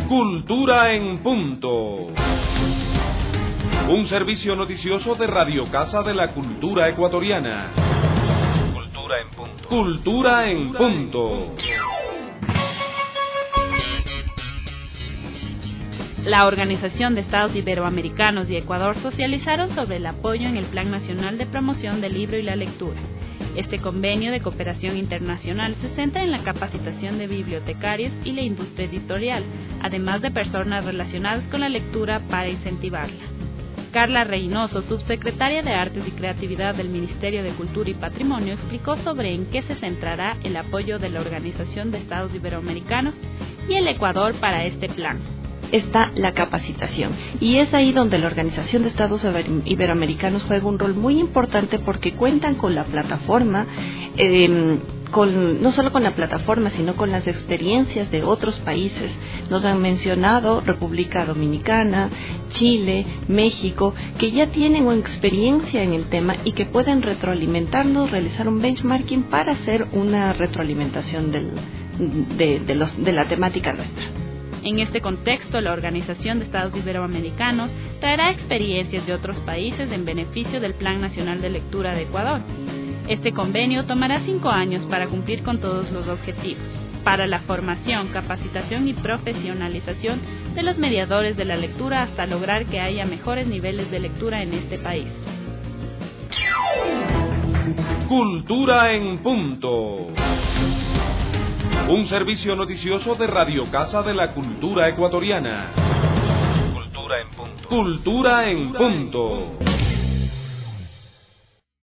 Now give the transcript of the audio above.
Cultura en Punto. Un servicio noticioso de Radio Casa de la Cultura Ecuatoriana. Cultura en Punto. Cultura en Punto. La Organización de Estados Iberoamericanos y Ecuador socializaron sobre el apoyo en el Plan Nacional de Promoción del Libro y la Lectura. Este convenio de cooperación internacional se centra en la capacitación de bibliotecarios y la industria editorial, además de personas relacionadas con la lectura para incentivarla. Carla Reynoso, subsecretaria de Artes y Creatividad del Ministerio de Cultura y Patrimonio, explicó sobre en qué se centrará el apoyo de la Organización de Estados Iberoamericanos y el Ecuador para este plan. Está la capacitación, y es ahí donde la Organización de Estados Iberoamericanos juega un rol muy importante porque cuentan con la plataforma, no solo con la plataforma, sino con las experiencias de otros países. Nos han mencionado República Dominicana, Chile, México, que ya tienen una experiencia en el tema y que pueden retroalimentarnos, realizar un benchmarking para hacer una retroalimentación de la temática nuestra. En este contexto, la Organización de Estados Iberoamericanos traerá experiencias de otros países en beneficio del Plan Nacional de Lectura de Ecuador. Este convenio tomará 5 años para cumplir con todos los objetivos, para la formación, capacitación y profesionalización de los mediadores de la lectura hasta lograr que haya mejores niveles de lectura en este país. Cultura en Punto. Un servicio noticioso de Radio Casa de la Cultura Ecuatoriana. Cultura en Punto. Cultura en Punto.